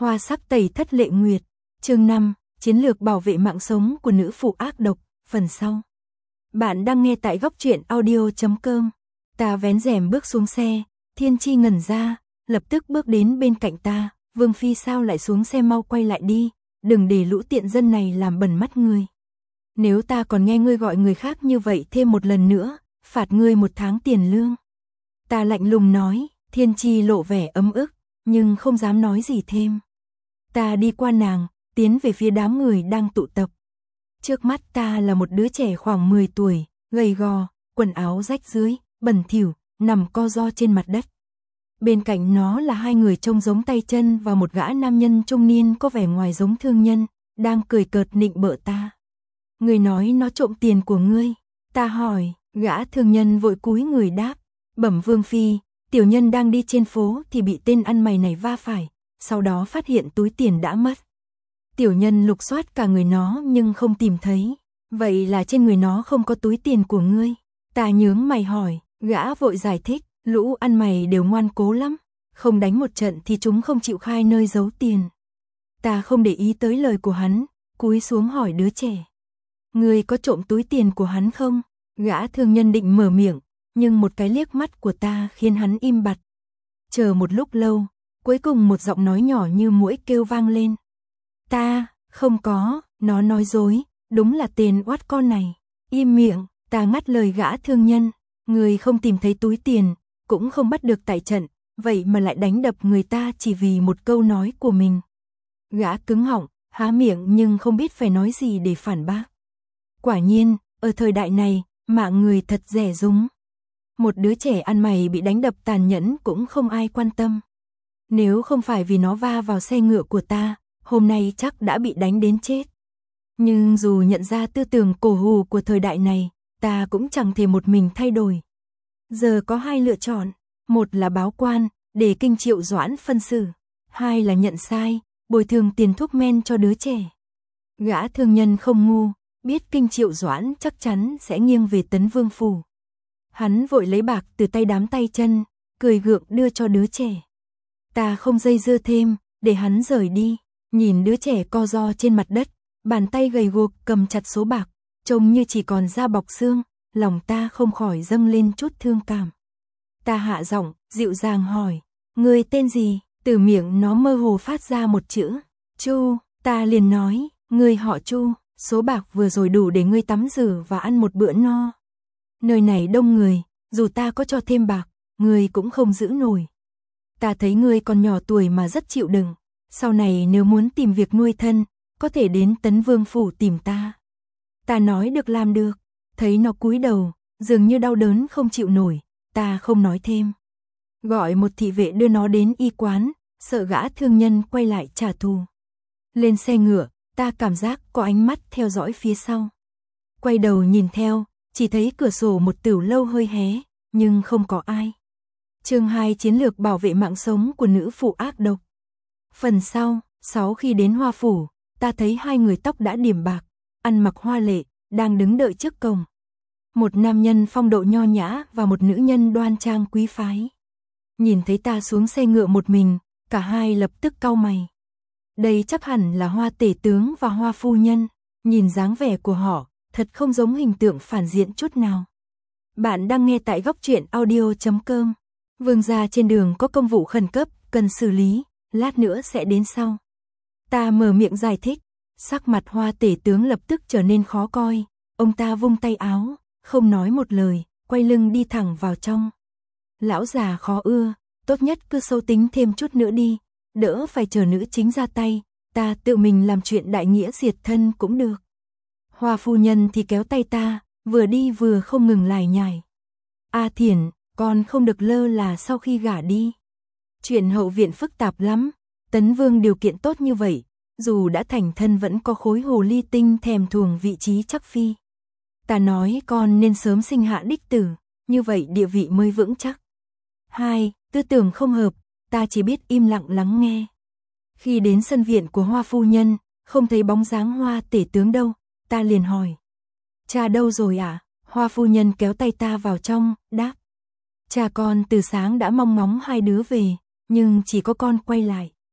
Hoa sắc tẩy thất lệ nguyệt, chương 5, chiến lược bảo vệ mạng sống của nữ phụ ác độc, phần sau. Bạn đang nghe tại góc truyện audio.com. Ta vén rèm bước xuống xe, Thiên Chi ngẩn ra, lập tức bước đến bên cạnh ta. Vương Phi sao lại xuống xe, mau quay lại đi, đừng để lũ tiện dân này làm bẩn mắt ngươi. Nếu ta còn nghe ngươi gọi người khác như vậy thêm một lần nữa, phạt ngươi 1 tháng tiền lương. Ta lạnh lùng nói. Thiên Chi lộ vẻ ấm ức, nhưng không dám nói gì thêm. Ta đi qua nàng, tiến về phía đám người đang tụ tập. Trước mắt ta là một đứa trẻ khoảng 10 tuổi, gầy gò, quần áo rách rưới, bẩn thỉu, nằm co ro trên mặt đất. Bên cạnh nó là 2 người trông giống tay chân và một gã nam nhân trung niên có vẻ ngoài giống thương nhân, đang cười cợt nịnh bợ ta. Người nói nó trộm tiền của ngươi. Ta hỏi, gã thương nhân vội cúi người đáp, bẩm Vương Phi, tiểu nhân đang đi trên phố thì bị tên ăn mày này va phải, sau đó phát hiện túi tiền đã mất. Tiểu nhân lục soát cả người nó nhưng không tìm thấy. Vậy là trên người nó không có túi tiền của ngươi. Ta nhướng mày hỏi, gã vội giải thích, lũ ăn mày đều ngoan cố lắm, không đánh một trận thì chúng không chịu khai nơi giấu tiền. Ta không để ý tới lời của hắn, cúi xuống hỏi đứa trẻ, ngươi có trộm túi tiền của hắn không? Gã thương nhân định mở miệng, nhưng một cái liếc mắt của ta khiến hắn im bặt. Chờ một lúc lâu, cuối cùng một giọng nói nhỏ như muỗi kêu vang lên. Ta, không có, nó nói dối, đúng là tên oát con này. Im miệng, ta ngắt lời gã thương nhân, người không tìm thấy túi tiền, cũng không bắt được tại trận, vậy mà lại đánh đập người ta chỉ vì một câu nói của mình. Gã cứng họng, há miệng nhưng không biết phải nói gì để phản bác. Quả nhiên, ở thời đại này, mạng người thật rẻ rúng. Một đứa trẻ ăn mày bị đánh đập tàn nhẫn cũng không ai quan tâm. Nếu không phải vì nó va vào xe ngựa của ta, hôm nay chắc đã bị đánh đến chết. Nhưng dù nhận ra tư tưởng cổ hủ của thời đại này, ta cũng chẳng thể một mình thay đổi. Giờ có 2 lựa chọn, một là báo quan, để Kinh Triệu Doãn phân xử, 2 là nhận sai, bồi thường tiền thuốc men cho đứa trẻ. Gã thương nhân không ngu, biết Kinh Triệu Doãn chắc chắn sẽ nghiêng về Tấn Vương phủ. Hắn vội lấy bạc từ tay đám tay chân, cười gượng đưa cho đứa trẻ. Ta không dây dưa thêm, để hắn rời đi. Nhìn đứa trẻ co ro trên mặt đất, bàn tay gầy guộc cầm chặt số bạc, trông như chỉ còn da bọc xương, lòng ta không khỏi dâng lên chút thương cảm. Ta hạ giọng, dịu dàng hỏi, ngươi tên gì? Từ miệng nó mơ hồ phát ra một chữ, Chu. Ta liền nói, ngươi họ Chu, số bạc vừa rồi đủ để ngươi tắm rửa và ăn một bữa no. Nơi này đông người, dù ta có cho thêm bạc, ngươi cũng không giữ nổi. Ta thấy ngươi còn nhỏ tuổi mà rất chịu đựng. Sau này nếu muốn tìm việc nuôi thân, có thể đến Tấn Vương phủ tìm ta. Ta nói được làm được, thấy nó cúi đầu, dường như đau đớn không chịu nổi, ta không nói thêm. Gọi một thị vệ đưa nó đến y quán, sợ gã thương nhân quay lại trả thù. Lên xe ngựa, ta cảm giác có ánh mắt theo dõi phía sau. Quay đầu nhìn theo, chỉ thấy cửa sổ một tửu lâu hơi hé, nhưng không có ai. Chương 2 chiến lược bảo vệ mạng sống của nữ phụ ác độc. Phần sau, khi đến Hoa phủ, ta thấy 2 người tóc đã điểm bạc, ăn mặc hoa lệ, đang đứng đợi trước cổng. Một nam nhân phong độ nho nhã và một nữ nhân đoan trang quý phái. Nhìn thấy ta xuống xe ngựa một mình, cả hai lập tức cau mày. Đây chắc hẳn là Hoa tể tướng và Hoa phu nhân, nhìn dáng vẻ của họ, thật không giống hình tượng phản diện chút nào. Bạn đang nghe tại góc truyện audio.com. Vương gia trên đường có công vụ khẩn cấp, cần xử lý, lát nữa sẽ đến sau. Ta mở miệng giải thích, sắc mặt Hoa tể tướng lập tức trở nên khó coi, ông ta vung tay áo, không nói một lời, quay lưng đi thẳng vào trong. Lão già khó ưa, tốt nhất cứ sâu tính thêm chút nữa đi, đỡ phải chờ nữ chính ra tay, ta tự mình làm chuyện đại nghĩa diệt thân cũng được. Hoa phu nhân thì kéo tay ta, vừa đi vừa không ngừng lải nhải. A Thiển, con không được lơ là sau khi gả đi. Chuyện hậu viện phức tạp lắm, Tấn Vương điều kiện tốt như vậy, dù đã thành thân vẫn có khối hồ ly tinh thèm thuồng vị trí chắc phi. Ta nói con nên sớm sinh hạ đích tử, như vậy địa vị mới vững chắc. 2. Tư tưởng không hợp, ta chỉ biết im lặng lắng nghe. Khi đến sân viện của Hoa phu nhân, không thấy bóng dáng Hoa tể tướng đâu, ta liền hỏi. Cha đâu rồi ạ? Hoa phu nhân kéo tay ta vào trong, đáp. Cha con từ sáng đã mong ngóng 2 đứa về, nhưng chỉ có con quay lại.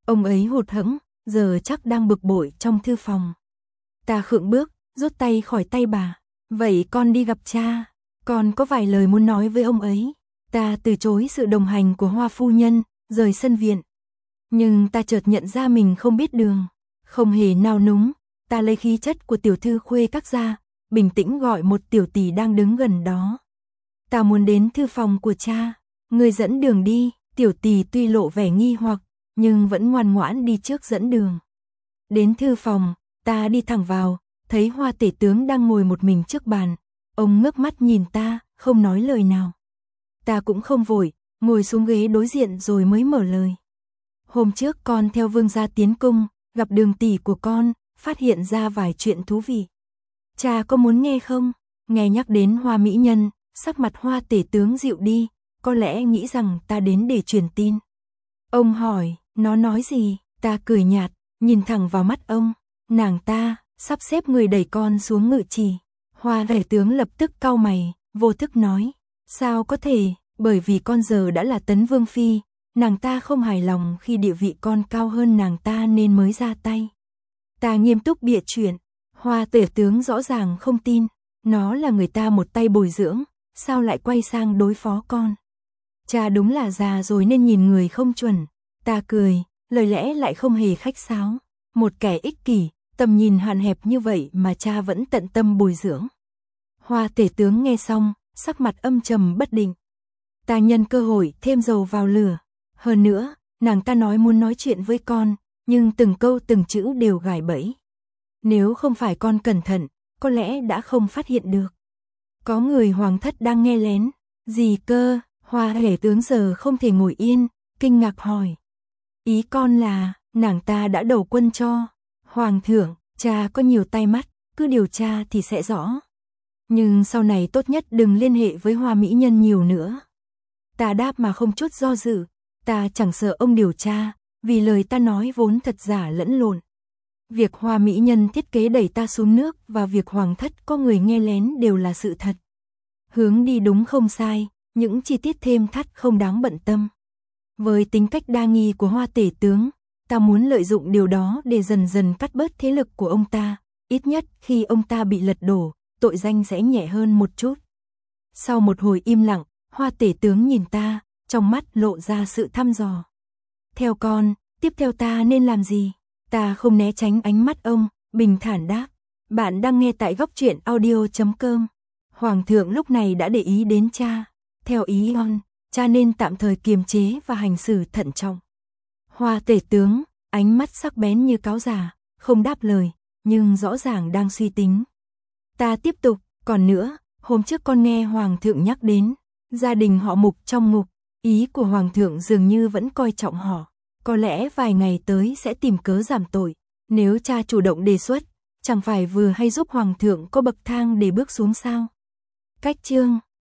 Ông ấy hụt hẫng, giờ chắc đang bực bội trong thư phòng. Ta khựng bước, rút tay khỏi tay bà. Vậy con đi gặp cha, con có vài lời muốn nói với ông ấy. Ta từ chối sự đồng hành của Hoa phu nhân, rời sân viện. Nhưng ta chợt nhận ra mình không biết đường, không hề nao núng. Ta lấy khí chất của tiểu thư khuê các ra, bình tĩnh gọi một tiểu tỷ đang đứng gần đó. Ta muốn đến thư phòng của cha, người dẫn đường đi. Tiểu tỷ tuy lộ vẻ nghi hoặc, nhưng vẫn ngoan ngoãn đi trước dẫn đường. Đến thư phòng, ta đi thẳng vào, thấy Hoa tể tướng đang ngồi một mình trước bàn. Ông ngước mắt nhìn ta, không nói lời nào. Ta cũng không vội, ngồi xuống ghế đối diện rồi mới mở lời. Hôm trước con theo vương gia tiến cung, gặp đường tỷ của con, phát hiện ra vài chuyện thú vị. Cha có muốn nghe không? Nghe nhắc đến Hoa mỹ nhân, sắc mặt Hoa tể tướng dịu đi, có lẽ nghĩ rằng ta đến để truyền tin. Ông hỏi, nó nói gì? Ta cười nhạt, nhìn thẳng vào mắt ông. Nàng ta sắp xếp người đẩy con xuống ngự trì. Hoa tể tướng lập tức cau mày, vô thức nói, sao có thể, bởi vì con giờ đã là Tấn Vương phi, nàng ta không hài lòng khi địa vị con cao hơn nàng ta nên mới ra tay. Ta nghiêm túc bịa chuyện. Hoa tể tướng rõ ràng không tin, nó là người ta một tay bồi dưỡng, sao lại quay sang đối phó con? Cha đúng là già rồi nên nhìn người không chuẩn. Ta cười, lời lẽ lại không hề khách sáo. Một kẻ ích kỷ, tầm nhìn hạn hẹp như vậy mà cha vẫn tận tâm bồi dưỡng. Hoa tể tướng nghe xong, sắc mặt âm trầm bất định. Ta nhân cơ hội thêm dầu vào lửa. Hơn nữa, nàng ta nói muốn nói chuyện với con, nhưng từng câu từng chữ đều gài bẫy. Nếu không phải con cẩn thận, có lẽ đã không phát hiện được. Có người hoàng thất đang nghe lén. Gì cơ? Hoa tể tướng giờ không thể ngồi yên, kinh ngạc hỏi. Ý con là, nàng ta đã đầu quân cho. Hoàng thượng, cha có nhiều tay mắt, cứ điều tra thì sẽ rõ. Nhưng sau này tốt nhất đừng liên hệ với Hoa mỹ nhân nhiều nữa. Ta đáp mà không chút do dự, ta chẳng sợ ông điều tra, vì lời ta nói vốn thật giả lẫn lộn. Việc Hoa mỹ nhân thiết kế đẩy ta xuống nước và việc hoàng thất có người nghe lén đều là sự thật. Hướng đi đúng không sai, những chi tiết thêm thắt không đáng bận tâm. Với tính cách đa nghi của Hoa tể tướng, ta muốn lợi dụng điều đó để dần dần cắt bớt thế lực của ông ta, ít nhất khi ông ta bị lật đổ, tội danh sẽ nhẹ hơn một chút. Sau một hồi im lặng, Hoa tể tướng nhìn ta, trong mắt lộ ra sự thăm dò. Theo con, tiếp theo ta nên làm gì? Ta không né tránh ánh mắt ông, bình thản đáp. Bạn đang nghe tại góc truyện audio.com. Hoàng thượng lúc này đã để ý đến cha. Theo ý con, cha nên tạm thời kiềm chế và hành xử thận trọng. Hoa tể tướng, ánh mắt sắc bén như cáo già, không đáp lời, nhưng rõ ràng đang suy tính. Ta tiếp tục, còn nữa, hôm trước con nghe Hoàng thượng nhắc đến gia đình họ Mục trong ngục, ý của Hoàng thượng dường như vẫn coi trọng họ. Có lẽ vài ngày tới sẽ tìm cớ giảm tội. Nếu cha chủ động đề xuất, chẳng phải vừa hay giúp Hoàng thượng có bậc thang để bước xuống sao? Cách chương